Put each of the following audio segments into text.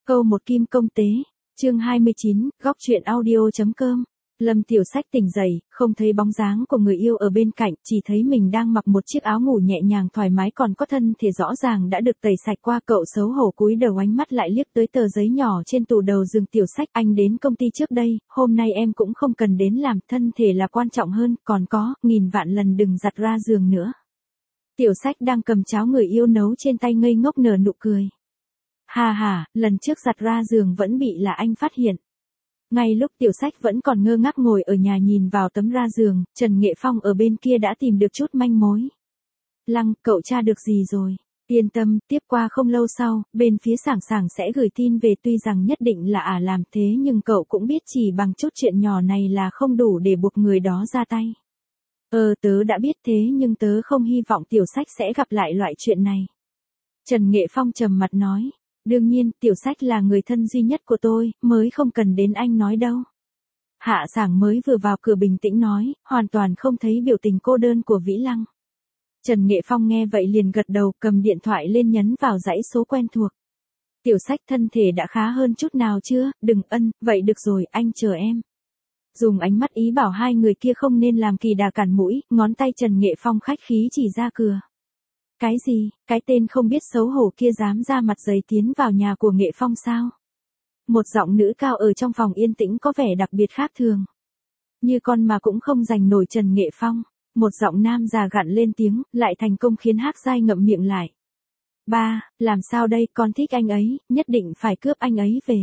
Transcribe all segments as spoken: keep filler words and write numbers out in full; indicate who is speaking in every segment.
Speaker 1: Câu một kim công tế, chương hai mươi chín, góc truyện audio.com. Lâm Tiểu Sách tỉnh dậy, không thấy bóng dáng của người yêu ở bên cạnh, chỉ thấy mình đang mặc một chiếc áo ngủ nhẹ nhàng thoải mái, còn có thân thể rõ ràng đã được tẩy sạch qua. Cậu xấu hổ cúi đầu, ánh mắt lại liếc tới tờ giấy nhỏ trên tủ đầu giường. Tiểu Sách, anh đến công ty trước đây, hôm nay em cũng không cần đến làm, thân thể là quan trọng hơn, còn có, nghìn vạn lần đừng giặt ra giường nữa. Tiểu Sách đang cầm cháo người yêu nấu trên tay ngây ngốc nở nụ cười. Hà hà, lần trước giặt ra giường vẫn bị là anh phát hiện. Ngay lúc Tiểu Sách vẫn còn ngơ ngác ngồi ở nhà nhìn vào tấm ra giường, Trần Nghệ Phong ở bên kia đã tìm được chút manh mối. Lăng, cậu tra được gì rồi? Yên tâm, tiếp qua không lâu sau, bên phía Sảng Sảng sẽ gửi tin về, tuy rằng nhất định là ả làm thế nhưng cậu cũng biết chỉ bằng chút chuyện nhỏ này là không đủ để buộc người đó ra tay. Ờ tớ đã biết thế nhưng tớ không hy vọng Tiểu Sách sẽ gặp lại loại chuyện này. Trần Nghệ Phong trầm mặt nói. Đương nhiên, Tiểu Sách là người thân duy nhất của tôi, mới không cần đến anh nói đâu. Hạ Sảng mới vừa vào cửa bình tĩnh nói, hoàn toàn không thấy biểu tình cô đơn của Vĩ Lăng. Trần Nghệ Phong nghe vậy liền gật đầu, cầm điện thoại lên nhấn vào dãy số quen thuộc. Tiểu Sách, thân thể đã khá hơn chút nào chưa? Đừng ân, vậy được rồi, anh chờ em. Dùng ánh mắt ý bảo hai người kia không nên làm kỳ đà cản mũi, ngón tay Trần Nghệ Phong khách khí chỉ ra cửa. Cái gì, cái tên không biết xấu hổ kia dám ra mặt dày tiến vào nhà của Nghệ Phong sao? Một giọng nữ cao ở trong phòng yên tĩnh có vẻ đặc biệt khác thường. Như con mà cũng không giành nổi Trần Nghệ Phong. Một giọng nam già gặn lên tiếng, lại thành công khiến Hắc Giai ngậm miệng lại. Ba, làm sao đây, con thích anh ấy, nhất định phải cướp anh ấy về.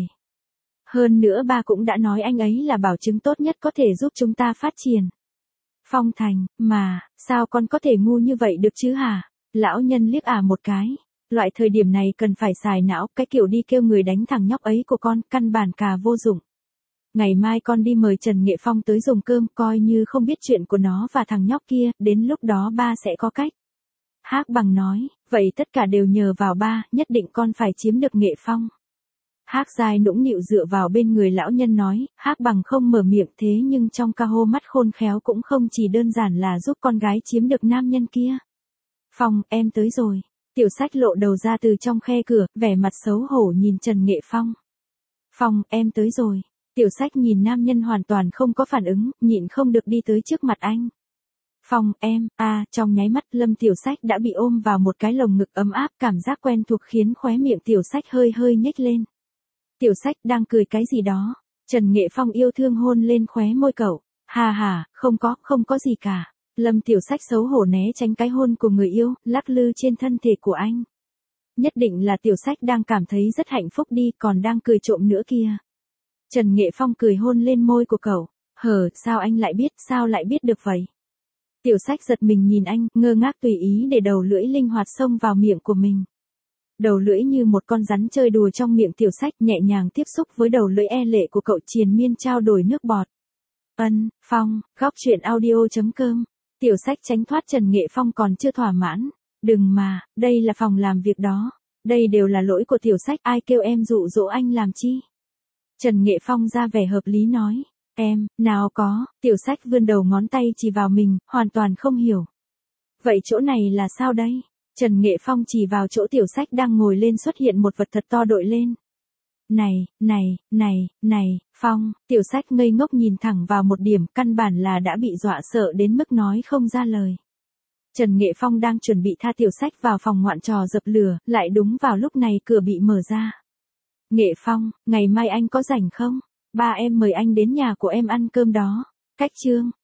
Speaker 1: Hơn nữa ba cũng đã nói anh ấy là bảo chứng tốt nhất có thể giúp chúng ta phát triển. Phong Thành, mà, sao con có thể ngu như vậy được chứ hả? Lão nhân liếc ả một cái. Loại thời điểm này cần phải xài não, cái kiểu đi kêu người đánh thằng nhóc ấy của con, căn bản cả vô dụng. Ngày mai con đi mời Trần Nghệ Phong tới dùng cơm, coi như không biết chuyện của nó và thằng nhóc kia, đến lúc đó ba sẽ có cách. Hắc Bằng nói, vậy tất cả đều nhờ vào ba, nhất định con phải chiếm được Nghệ Phong. Hắc Giai nũng nịu dựa vào bên người lão nhân nói, Hắc Bằng không mở miệng thế nhưng trong ca hô mắt khôn khéo cũng không chỉ đơn giản là giúp con gái chiếm được nam nhân kia. Phong, em tới rồi. Tiểu Sách lộ đầu ra từ trong khe cửa, vẻ mặt xấu hổ nhìn Trần Nghệ Phong. Phong, em tới rồi. Tiểu Sách nhìn nam nhân hoàn toàn không có phản ứng, nhịn không được đi tới trước mặt anh. Phong, em, a à, trong nháy mắt Lâm Tiểu Sách đã bị ôm vào một cái lồng ngực ấm áp, cảm giác quen thuộc khiến khóe miệng Tiểu Sách hơi hơi nhếch lên. Tiểu Sách đang cười cái gì đó. Trần Nghệ Phong yêu thương hôn lên khóe môi cậu. Hà hà, không có, không có gì cả. Lâm Tiểu Sách xấu hổ né tránh cái hôn của người yêu, lắc lư trên thân thể của anh. Nhất định là Tiểu Sách đang cảm thấy rất hạnh phúc đi, còn đang cười trộm nữa kia. Trần Nghệ Phong cười hôn lên môi của cậu. Hờ, sao anh lại biết, sao lại biết được vậy? Tiểu Sách giật mình nhìn anh, ngơ ngác tùy ý để đầu lưỡi linh hoạt xông vào miệng của mình. Đầu lưỡi như một con rắn chơi đùa trong miệng Tiểu Sách, nhẹ nhàng tiếp xúc với đầu lưỡi e lệ của cậu, triền miên trao đổi nước bọt. Ân, Phong, góc truyện audio.com. Tiểu Sách tránh thoát Trần Nghệ Phong còn chưa thỏa mãn. Đừng mà, đây là phòng làm việc đó. Đây đều là lỗi của Tiểu Sách, ai kêu em dụ dỗ anh làm chi? Trần Nghệ Phong ra vẻ hợp lý nói. Em, nào có, Tiểu Sách vươn đầu ngón tay chỉ vào mình, hoàn toàn không hiểu. Vậy chỗ này là sao đây? Trần Nghệ Phong chỉ vào chỗ Tiểu Sách đang ngồi lên, xuất hiện một vật thật to đội lên. Này, này, này, này, Phong, Tiểu Sách ngây ngốc nhìn thẳng vào một điểm, căn bản là đã bị dọa sợ đến mức nói không ra lời. Trần Nghệ Phong đang chuẩn bị tha Tiểu Sách vào phòng ngoạn trò dập lửa, lại đúng vào lúc này cửa bị mở ra. Nghệ Phong, ngày mai anh có rảnh không? Ba em mời anh đến nhà của em ăn cơm đó. Cách chương.